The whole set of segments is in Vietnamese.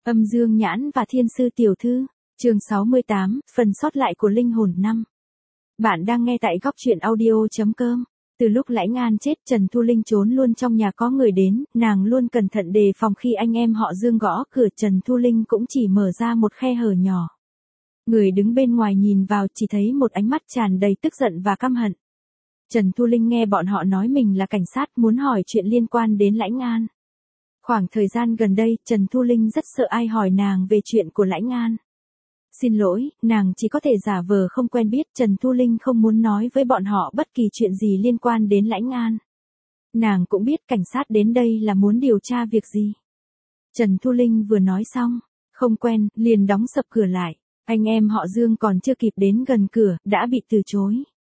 Âm Dương Nhãn và Thiên Sư Tiểu Thư, chương 68, phần sót lại của linh hồn 5. Bạn đang nghe tại góc truyện audio.com. Từ lúc Lãnh An chết, Trần Thu Linh trốn luôn trong nhà có người đến, nàng luôn cẩn thận đề phòng khi anh em họ Dương gõ cửa. Trần Thu Linh cũng chỉ mở ra một khe hở nhỏ. Người đứng bên ngoài nhìn vào chỉ thấy một ánh mắt tràn đầy tức giận và căm hận. Trần Thu Linh nghe bọn họ nói mình là cảnh sát, muốn hỏi chuyện liên quan đến Lãnh An. Khoảng thời gian gần đây, Trần Thu Linh rất sợ ai hỏi nàng về chuyện của Lãnh An. Xin lỗi, nàng chỉ có thể giả vờ không quen biết. Trần Thu Linh không muốn nói với bọn họ bất kỳ chuyện gì liên quan đến Lãnh An. Nàng cũng biết cảnh sát đến đây là muốn điều tra việc gì. Trần Thu Linh vừa nói xong, không quen, liền đóng sập cửa lại. Anh em họ Dương còn chưa kịp đến gần cửa, đã bị từ chối.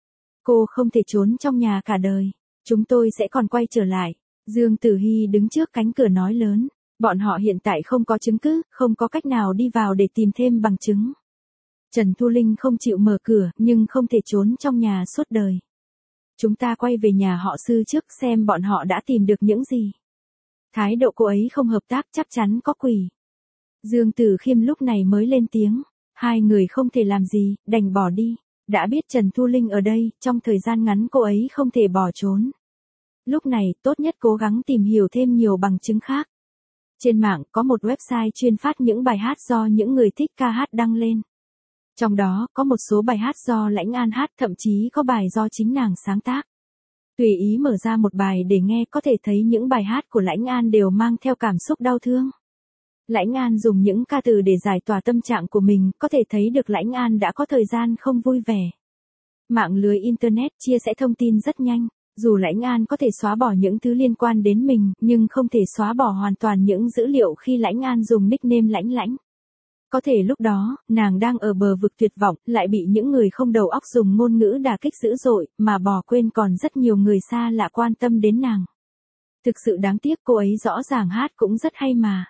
Cô không thể trốn trong nhà cả đời. Chúng tôi sẽ còn quay trở lại. Dương Tử Hy đứng trước cánh cửa nói lớn. Bọn họ hiện tại không có chứng cứ, không có cách nào đi vào để tìm thêm bằng chứng. Trần Thu Linh không chịu mở cửa, nhưng không thể trốn trong nhà suốt đời. Chúng ta quay về nhà họ Sư trước xem bọn họ đã tìm được những gì. Thái độ cô ấy không hợp tác, chắc chắn có quỷ. Dương Tử Khiêm lúc này mới lên tiếng. Hai người không thể làm gì, đành bỏ đi. Đã biết Trần Thu Linh ở đây, trong thời gian ngắn cô ấy không thể bỏ trốn. Lúc này, tốt nhất cố gắng tìm hiểu thêm nhiều bằng chứng khác. Trên mạng, có một website chuyên phát những bài hát do những người thích ca hát đăng lên. Trong đó, có một số bài hát do Lãnh An hát, thậm chí có bài do chính nàng sáng tác. Tùy ý mở ra một bài để nghe, có thể thấy những bài hát của Lãnh An đều mang theo cảm xúc đau thương. Lãnh An dùng những ca từ để giải tỏa tâm trạng của mình, có thể thấy được Lãnh An đã có thời gian không vui vẻ. Mạng lưới Internet chia sẻ thông tin rất nhanh. Dù Lãnh An có thể xóa bỏ những thứ liên quan đến mình, nhưng không thể xóa bỏ hoàn toàn những dữ liệu khi Lãnh An dùng nickname Lãnh Lãnh. Có thể lúc đó, nàng đang ở bờ vực tuyệt vọng, lại bị những người không đầu óc dùng ngôn ngữ đả kích dữ dội, mà bỏ quên còn rất nhiều người xa lạ quan tâm đến nàng. Thực sự đáng tiếc, cô ấy rõ ràng hát cũng rất hay mà.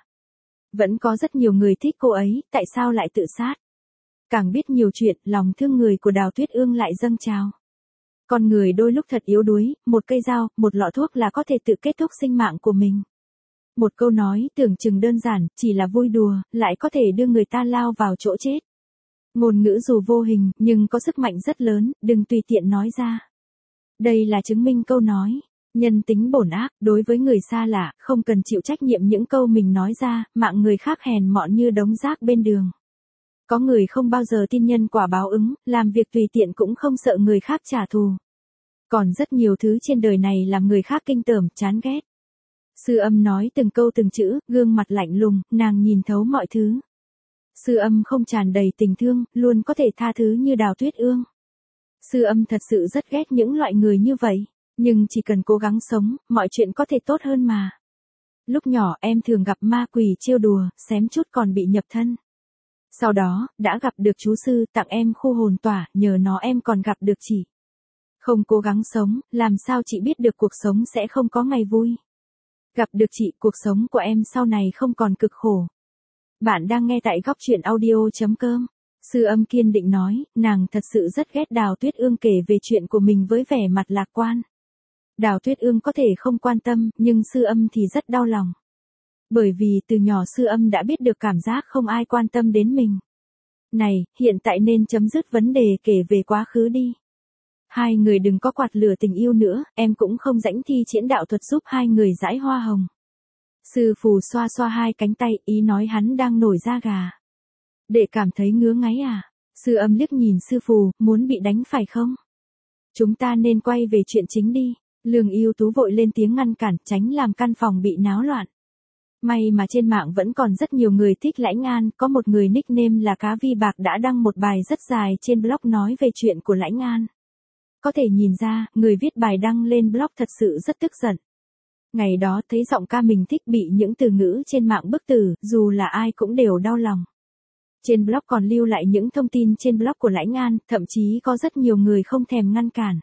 Vẫn có rất nhiều người thích cô ấy, tại sao lại tự sát? Càng biết nhiều chuyện, lòng thương người của Đào Tuyết Ương lại dâng trào. Con người đôi lúc thật yếu đuối, một cây dao, một lọ thuốc là có thể tự kết thúc sinh mạng của mình. Một câu nói tưởng chừng đơn giản, chỉ là vui đùa, lại có thể đưa người ta lao vào chỗ chết. Ngôn ngữ dù vô hình, nhưng có sức mạnh rất lớn, đừng tùy tiện nói ra. Đây là chứng minh câu nói. Nhân tính bổn ác, đối với người xa lạ, không cần chịu trách nhiệm những câu mình nói ra, mạng người khác hèn mọn như đống rác bên đường. Có người không bao giờ tin nhân quả báo ứng, làm việc tùy tiện cũng không sợ người khác trả thù. Còn rất nhiều thứ trên đời này làm người khác kinh tởm, chán ghét. Sư Âm nói từng câu từng chữ, gương mặt lạnh lùng, nàng nhìn thấu mọi thứ. Sư Âm không tràn đầy tình thương, luôn có thể tha thứ như Đào Tuyết Ương. Sư Âm thật sự rất ghét những loại người như vậy, nhưng chỉ cần cố gắng sống, mọi chuyện có thể tốt hơn mà. Lúc nhỏ em thường gặp ma quỷ trêu đùa, xém chút còn bị nhập thân. Sau đó, đã gặp được chú sư tặng em khu hồn tỏa, nhờ nó em còn gặp được chị. Không cố gắng sống, làm sao chị biết được cuộc sống sẽ không có ngày vui. Gặp được chị, cuộc sống của em sau này không còn cực khổ. Bạn đang nghe tại góc truyện audio.com. Sư Âm kiên định nói, nàng thật sự rất ghét Đào Tuyết Ương kể về chuyện của mình với vẻ mặt lạc quan. Đào Tuyết Ương có thể không quan tâm, nhưng Sư Âm thì rất đau lòng. Bởi vì từ nhỏ Sư Âm đã biết được cảm giác không ai quan tâm đến mình. Này, hiện tại nên chấm dứt vấn đề kể về quá khứ đi. Hai người đừng có quạt lửa tình yêu nữa, em cũng không rảnh thi triển đạo thuật giúp hai người dãi hoa hồng. Sư Phù xoa xoa hai cánh tay, ý nói hắn đang nổi da gà. Để cảm thấy ngứa ngáy à? Sư Âm liếc nhìn Sư Phù, muốn bị đánh phải không? Chúng ta nên quay về chuyện chính đi. Lương Yêu Tú vội lên tiếng ngăn cản, tránh làm căn phòng bị náo loạn. May mà trên mạng vẫn còn rất nhiều người thích Lãnh An, có một người nickname là Cá Vi Bạc đã đăng một bài rất dài trên blog nói về chuyện của Lãnh An. Có thể nhìn ra, người viết bài đăng lên blog thật sự rất tức giận. Ngày đó thấy giọng ca mình thích bị những từ ngữ trên mạng bức tử, dù là ai cũng đều đau lòng. Trên blog còn lưu lại những thông tin trên blog của Lãnh An, thậm chí có rất nhiều người không thèm ngăn cản.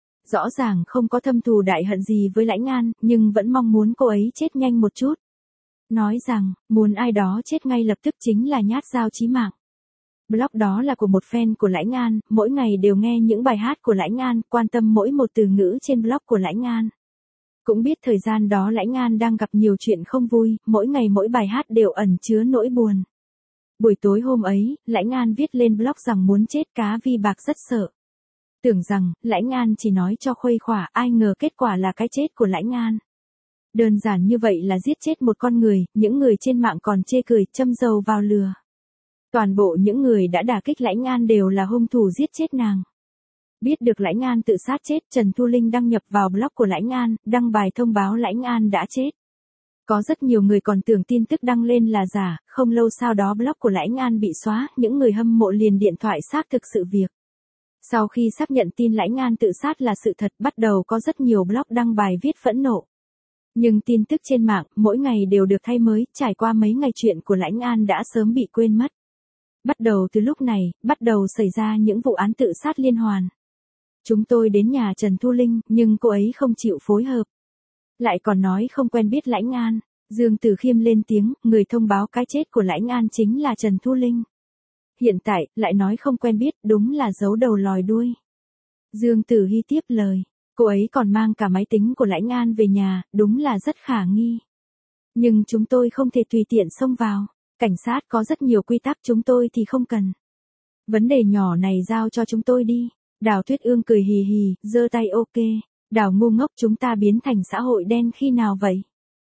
Rõ ràng không có thâm thù đại hận gì với Lãnh An, nhưng vẫn mong muốn cô ấy chết nhanh một chút. Nói rằng, muốn ai đó chết ngay lập tức chính là nhát dao chí mạng. Blog đó là của một fan của Lãnh An, mỗi ngày đều nghe những bài hát của Lãnh An, quan tâm mỗi một từ ngữ trên blog của Lãnh An. Cũng biết thời gian đó Lãnh An đang gặp nhiều chuyện không vui, mỗi ngày mỗi bài hát đều ẩn chứa nỗi buồn. Buổi tối hôm ấy, Lãnh An viết lên blog rằng muốn chết cá vi bạc rất sợ. Tưởng rằng, Lãnh An chỉ nói cho khuây khỏa, ai ngờ kết quả là cái chết của Lãnh An. Đơn giản như vậy là giết chết một con người, những người trên mạng còn chê cười, châm dầu vào lửa. Toàn bộ những người đã đả kích Lãnh An đều là hung thủ giết chết nàng. Biết được Lãnh An tự sát chết, Trần Thu Linh đăng nhập vào blog của Lãnh An, đăng bài thông báo Lãnh An đã chết. Có rất nhiều người còn tưởng tin tức đăng lên là giả, không lâu sau đó blog của Lãnh An bị xóa, những người hâm mộ liền điện thoại xác thực sự việc. Sau khi xác nhận tin Lãnh An tự sát là sự thật, bắt đầu có rất nhiều blog đăng bài viết phẫn nộ. Nhưng tin tức trên mạng, mỗi ngày đều được thay mới, trải qua mấy ngày chuyện của Lãnh An đã sớm bị quên mất. Bắt đầu từ lúc này, bắt đầu xảy ra những vụ án tự sát liên hoàn. Chúng tôi đến nhà Trần Thu Linh, nhưng cô ấy không chịu phối hợp. Lại còn nói không quen biết Lãnh An. Dương Tử Khiêm lên tiếng, người thông báo cái chết của Lãnh An chính là Trần Thu Linh. Hiện tại, lại nói không quen biết, đúng là giấu đầu lòi đuôi. Dương Tử Hy tiếp lời, cô ấy còn mang cả máy tính của Lãnh An về nhà, đúng là rất khả nghi. Nhưng chúng tôi không thể tùy tiện xông vào. Cảnh sát có rất nhiều quy tắc, chúng tôi thì không cần. Vấn đề nhỏ này giao cho chúng tôi đi. Đào Tuyết Ương cười hì hì, giơ tay ok. Đào ngu ngốc, chúng ta biến thành xã hội đen khi nào vậy?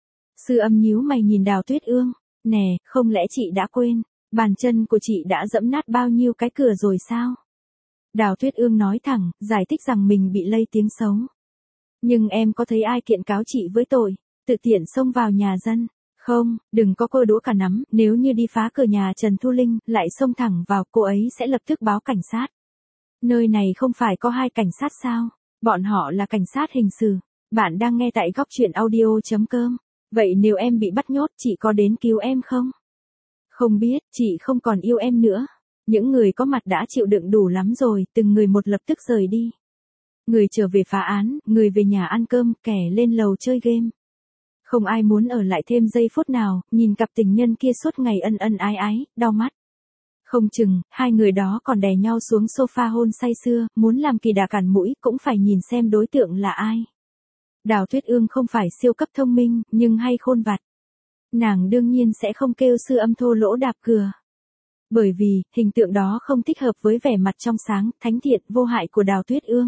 Sư Âm nhíu mày nhìn Đào Tuyết Ương. Nè, không lẽ chị đã quên, bàn chân của chị đã dẫm nát bao nhiêu cái cửa rồi sao? Đào Tuyết Ương nói thẳng, giải thích rằng mình bị lây tiếng xấu. Nhưng em có thấy ai kiện cáo chị với tội tự tiện xông vào nhà dân? Không, đừng có cơ đũa cả nắm, nếu như đi phá cửa nhà Trần Thu Linh, lại xông thẳng vào, cô ấy sẽ lập tức báo cảnh sát. Nơi này không phải có 2 cảnh sát sao? Bọn họ là cảnh sát hình sự. Bạn đang nghe tại góc truyện audio.com. Vậy nếu em bị bắt nhốt, chị có đến cứu em không? Không biết, chị không còn yêu em nữa. Những người có mặt đã chịu đựng đủ lắm rồi, từng người một lập tức rời đi. Người trở về phá án, người về nhà ăn cơm, kẻ lên lầu chơi game. Không ai muốn ở lại thêm giây phút nào, nhìn cặp tình nhân kia suốt ngày ân ân ái ái, đau mắt. Không chừng, 2 người đó còn đè nhau xuống sofa hôn say sưa, muốn làm kỳ đà cản mũi cũng phải nhìn xem đối tượng là ai. Đào Tuyết Ương không phải siêu cấp thông minh, nhưng hay khôn vặt. Nàng đương nhiên sẽ không kêu Sư Âm thô lỗ đạp cửa. Bởi vì, hình tượng đó không thích hợp với vẻ mặt trong sáng, thánh thiện, vô hại của Đào Tuyết Ương.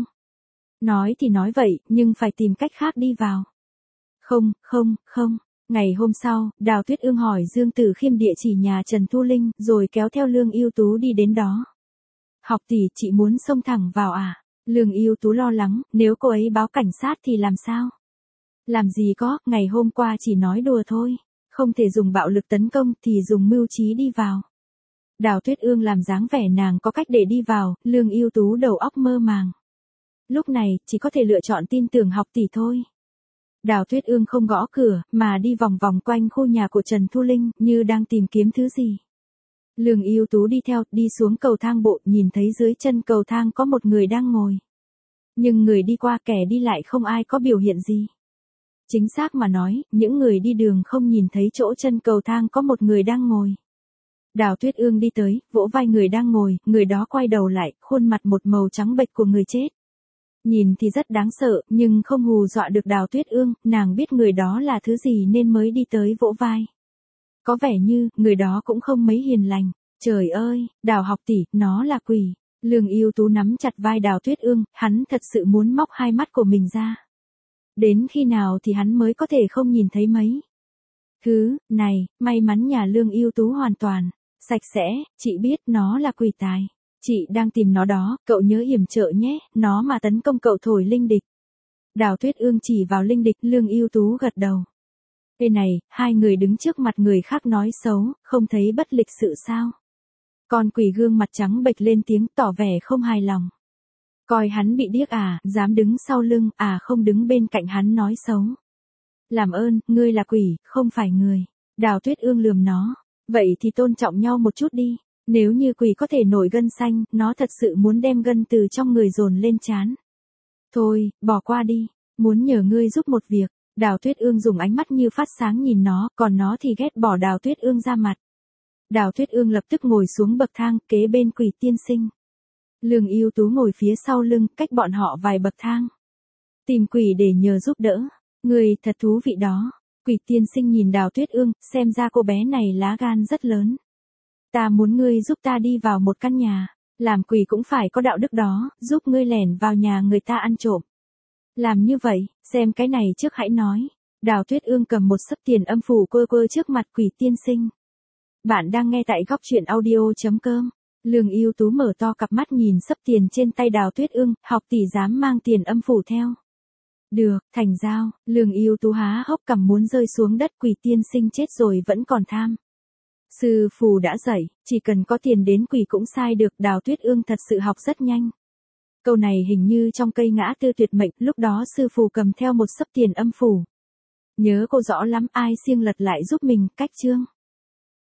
Nói thì nói vậy, nhưng phải tìm cách khác đi vào. Không. Ngày hôm sau, Đào Tuyết Ương hỏi Dương Tử Khiêm địa chỉ nhà Trần Thu Linh, rồi kéo theo Lương Ưu Tú đi đến đó. Học tỷ, chị muốn xông thẳng vào à? Lương Ưu Tú lo lắng, nếu cô ấy báo cảnh sát thì làm sao? Làm gì có, ngày hôm qua chỉ nói đùa thôi. Không thể dùng bạo lực tấn công thì dùng mưu trí đi vào. Đào Tuyết Ương làm dáng vẻ nàng có cách để đi vào, Lương Ưu Tú đầu óc mơ màng. Lúc này, chỉ có thể lựa chọn tin tưởng học tỷ thôi. Đào Tuyết Ương không gõ cửa, mà đi vòng vòng quanh khu nhà của Trần Thu Linh, như đang tìm kiếm thứ gì. Lương Ưu Tú đi theo, đi xuống cầu thang bộ, nhìn thấy dưới chân cầu thang có một người đang ngồi. Nhưng người đi qua kẻ đi lại không ai có biểu hiện gì. Chính xác mà nói, những người đi đường không nhìn thấy chỗ chân cầu thang có một người đang ngồi. Đào Tuyết Ương đi tới, vỗ vai người đang ngồi, người đó quay đầu lại, khuôn mặt một màu trắng bệch của người chết. Nhìn thì rất đáng sợ, nhưng không hù dọa được Đào Tuyết Ương, nàng biết người đó là thứ gì nên mới đi tới vỗ vai. Có vẻ như, người đó cũng không mấy hiền lành. Trời ơi, Đào học tỷ, nó là quỷ. Lương Ưu Tú nắm chặt vai Đào Tuyết Ương, hắn thật sự muốn móc 2 mắt của mình ra. Đến khi nào thì hắn mới có thể không nhìn thấy mấy. Thứ này, may mắn nhà Lương Ưu Tú hoàn toàn sạch sẽ, chị biết nó là quỷ tài. Chị đang tìm nó đó, cậu nhớ yểm trợ nhé, nó mà tấn công cậu thổi linh địch. Đào Tuyết Ương chỉ vào linh địch, Lương Ưu Tú gật đầu. Ê này, 2 người đứng trước mặt người khác nói xấu, không thấy bất lịch sự sao? Con quỷ gương mặt trắng bệch lên tiếng tỏ vẻ không hài lòng. Coi hắn bị điếc à, dám đứng sau lưng, à không đứng bên cạnh hắn nói xấu. Làm ơn, ngươi là quỷ, không phải người. Đào Tuyết Ương lườm nó. Vậy thì tôn trọng nhau một chút đi. Nếu như quỷ có thể nổi gân xanh, nó thật sự muốn đem gân từ trong người dồn lên trán. Thôi, bỏ qua đi. Muốn nhờ ngươi giúp một việc. Đào Tuyết Ương dùng ánh mắt như phát sáng nhìn nó, còn nó thì ghét bỏ Đào Tuyết Ương ra mặt. Đào Tuyết Ương lập tức ngồi xuống bậc thang, kế bên quỷ tiên sinh. Lương Ưu Tú ngồi phía sau lưng, cách bọn họ vài bậc thang. Tìm quỷ để nhờ giúp đỡ. Người thật thú vị đó. Quỷ tiên sinh nhìn Đào Tuyết Ương, xem ra cô bé này lá gan rất lớn. Ta muốn ngươi giúp ta đi vào một căn nhà. Làm quỷ cũng phải có đạo đức đó, giúp ngươi lẻn vào nhà người ta ăn trộm. Làm như vậy, xem cái này trước hãy nói. Đào Tuyết Ương cầm một xấp tiền âm phủ quơ quơ trước mặt quỷ tiên sinh. Bạn đang nghe tại góc truyện audio.com. Lương Yêu Tú mở to cặp mắt nhìn xấp tiền trên tay Đào Tuyết Ương, học tỷ dám mang tiền âm phủ theo. Được, thành giao, Lương Yêu Tú há hốc cằm muốn rơi xuống đất, quỷ tiên sinh chết rồi vẫn còn tham. Sư phù đã dạy, chỉ cần có tiền đến quỷ cũng sai được. Đào Tuyết Ương thật sự học rất nhanh. Câu này hình như trong cây ngã tư tuyệt mệnh, lúc đó sư phù cầm theo một xấp tiền âm phủ. Nhớ cô rõ lắm, ai siêng lật lại giúp mình, cách chương.